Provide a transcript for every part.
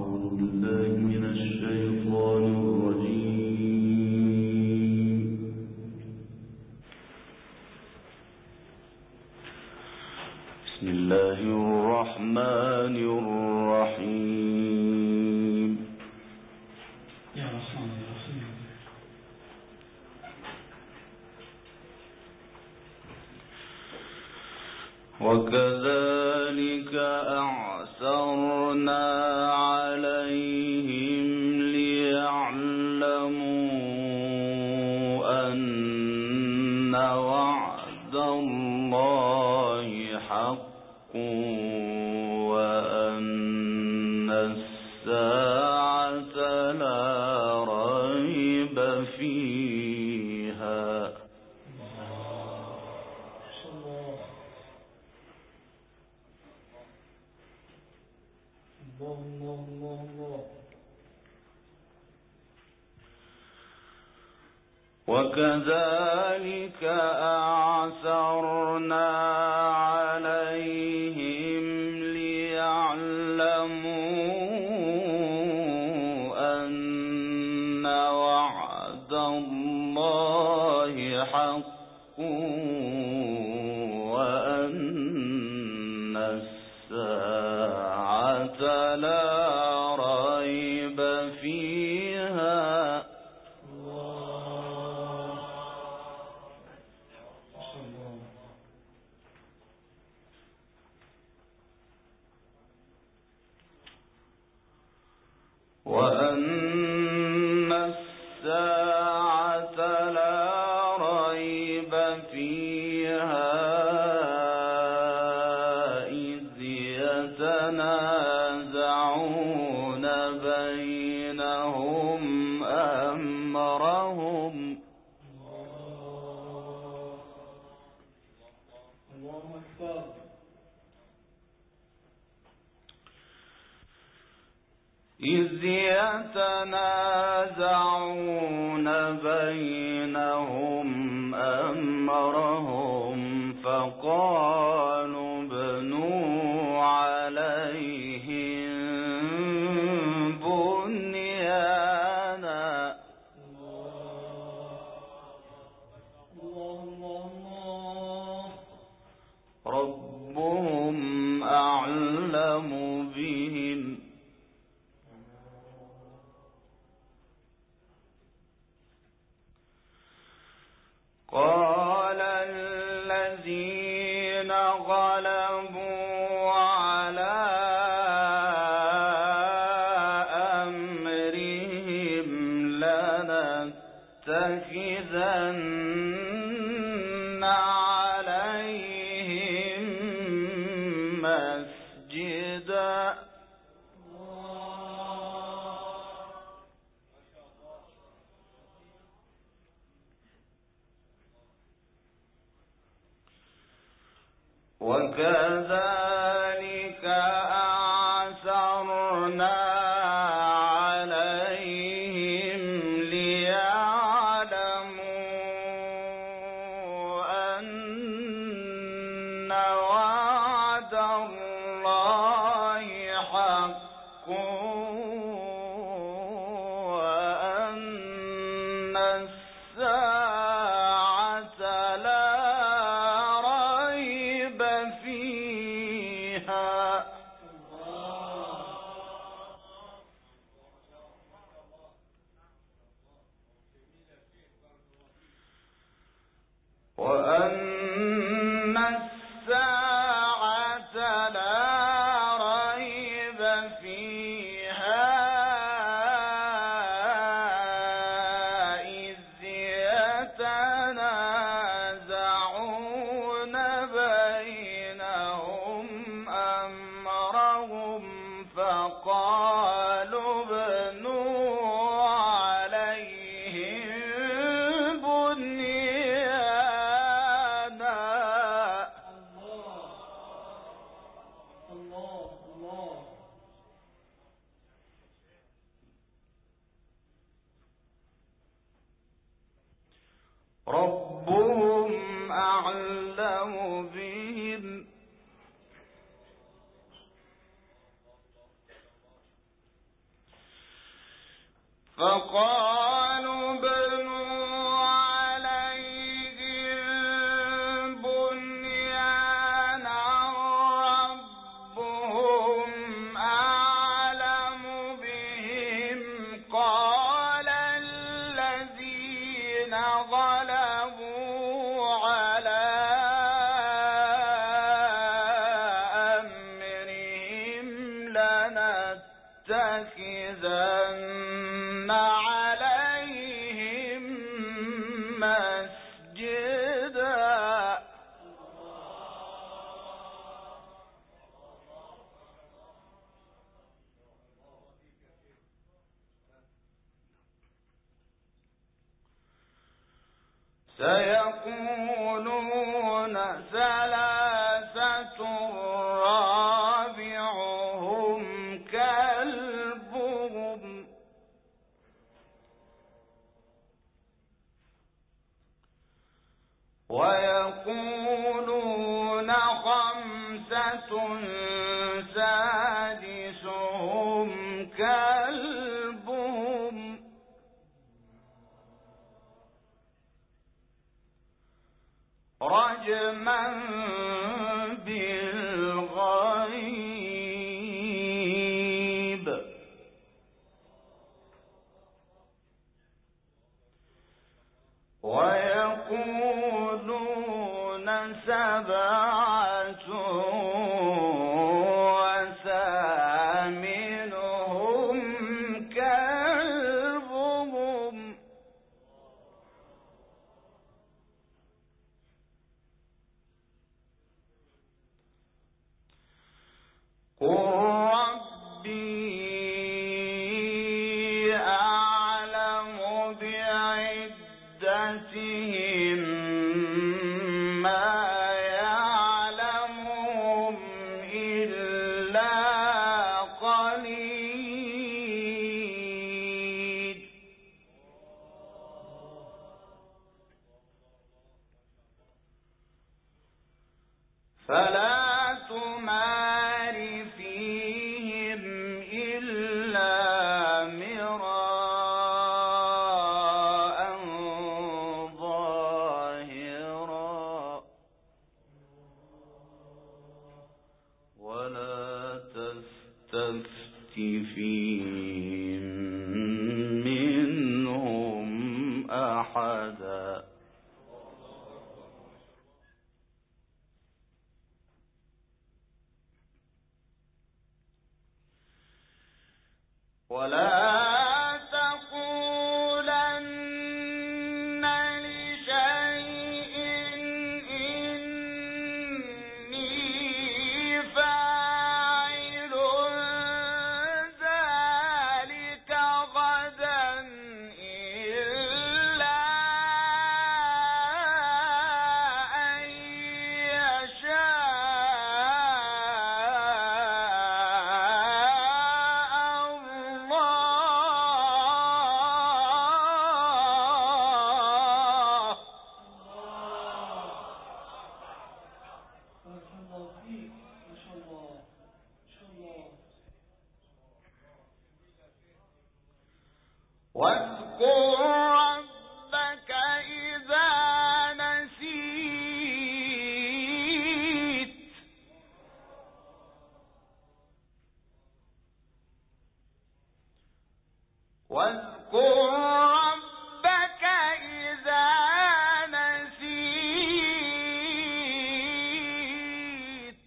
وكذلك أعثرنا عليهم ليعلموا أن وعد الله حق وأن الساعة لا ريب فيها. وكذلك أعثرنا عليهم ليعلموا أن وعد الله حق وأن الساعة لا ريب فيها. وأن الساعة لا ريب فيها إذ يتنازعون بينهم أمرهم. إذ يتنازعون بينهم أمرهم فقالوا ابنوا عليهم بنيانا. ربهم أعلم بهم. قال الذين غلبوا على أمرهم لنتخذن عليهم مسجدا. وكذلك أعثرنا عليهم ليعلموا أن وعد الله حق وأن الساعة لا ريب فيها. وأن الساعة لا ريب فيها إذ يتنازعون بينهم أمرهم فقالوا ابنوا عليهم بنيانا. ربهم أعلم بهم. فقالوا بنوا عليهم بنيانا ربهم أعلم بهم قال الذين غلبوا على أمرهم لنتخذن عليهم مسجدا. سيقولون ثلاثة رابعهم كلبهم ويقولون خمسة سادسهم كلبهم رجما بالغيب ويقولون سبعة وثامنهم كلبهم قل ربي أعلم بعدتهم ما يعلمهم إلا قليل فلا تمار فيهم إلا مراء ظاهرا ولا تستفت فيهم منهم أحدا ولا تقولن لشيء إني فاعل ذلك غدا إلا أن يشاء واذكر ربك إذا نسيت واذكر ربك إذا نسيت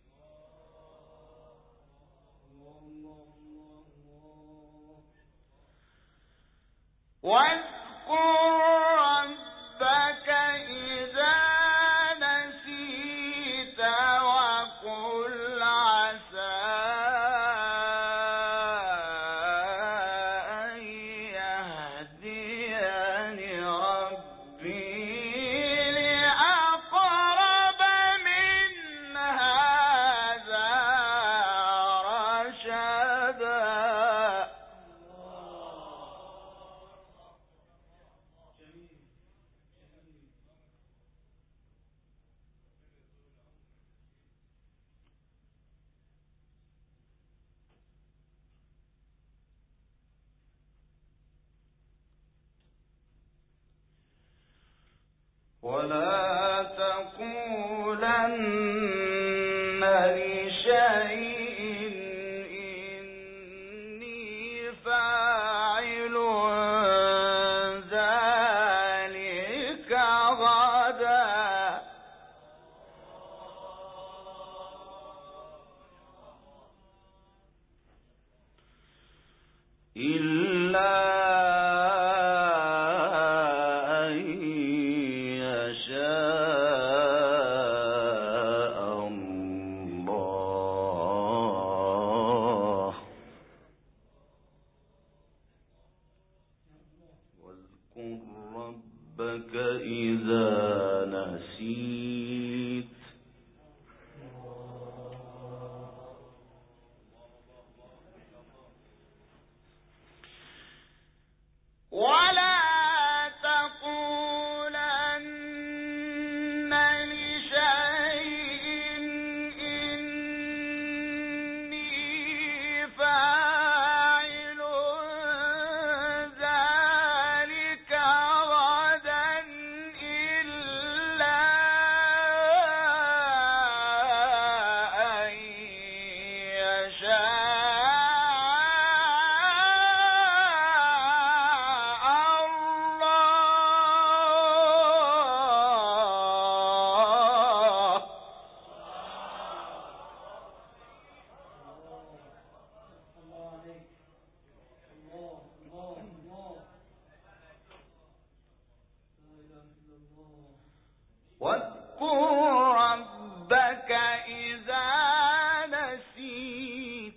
واذكر ربك إذا نسيت وقل عسى أن يهديني ربي لأقرب من هذا رشدا ولا تقولن لشيء إني فاعل ذلك غدا إلا إذا نسيت ولا تقولن لشيء إني فاعل ذلك غدا إلا أن واذكر ربك إذا نسيت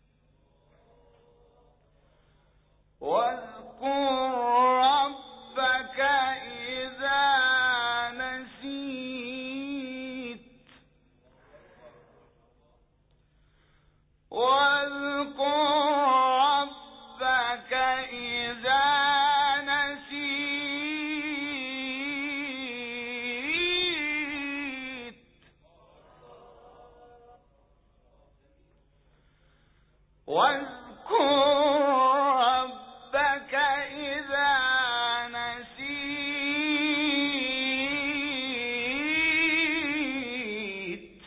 واذكر ربك إذا نسيت واذكر ربك إذا واذكر ربك إذا نسيت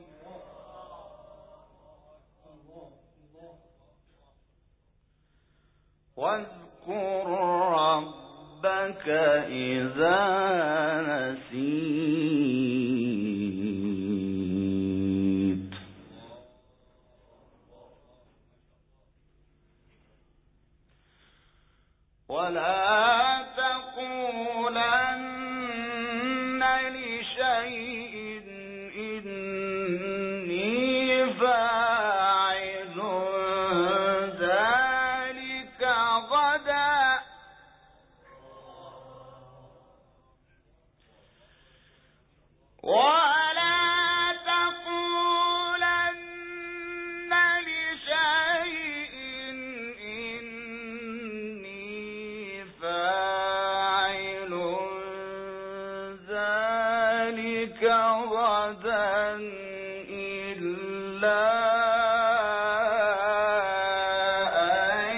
واذكر ربك إذا نسيت ولا تقولن لشيء إني فاعل ذلك غدا ولا تقولن لشيء إني فاعل ذلك غدا إلا أن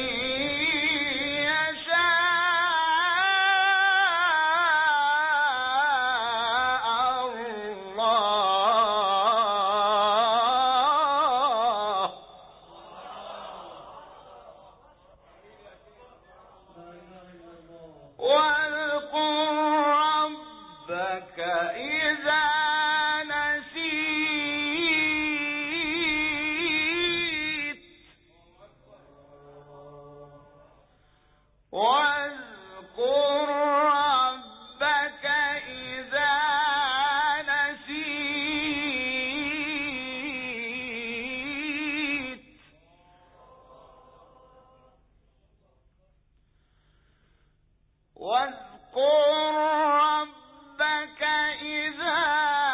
يشاء الله واذكر ربك إذا نسيت واذكر ربك إذا نسيت واذكر ربك إذا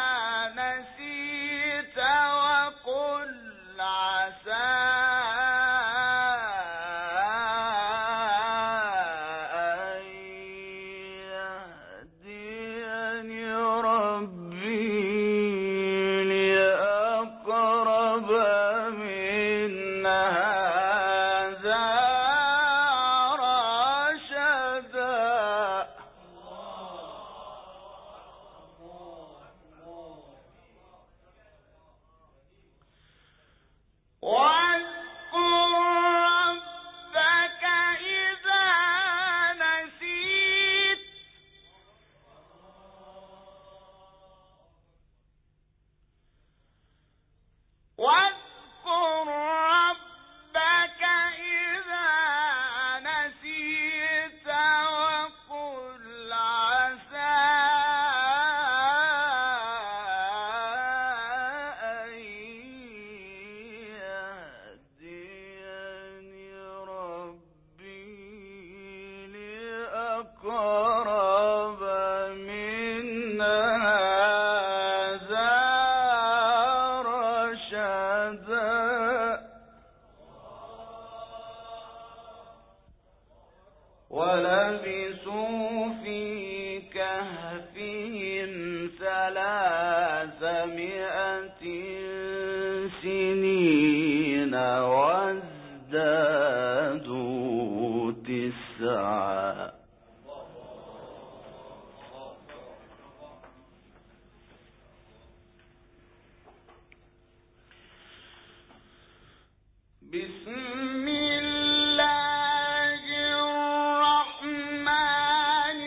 نسيت وقل عسى أن يهديني ربي لأقرب من هذا رشدا أقرب من هذا رشدا ولبثوا في كهفهم 300 سنين وازدادوا 9. بسم الله الرحمن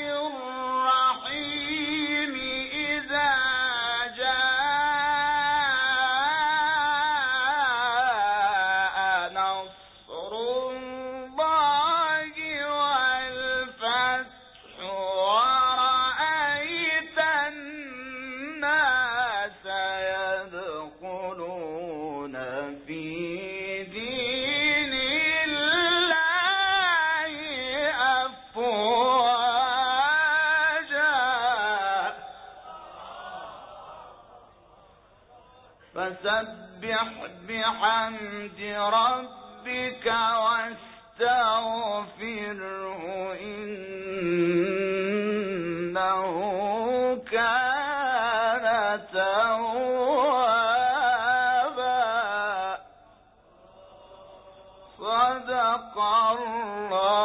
الرحيم إذا جاء نصر الله والفتح ورأيت الناس يدخلون في دين الله أفواجا فسبح بحمد ربك واستغفره إنه كان توابا صدق الله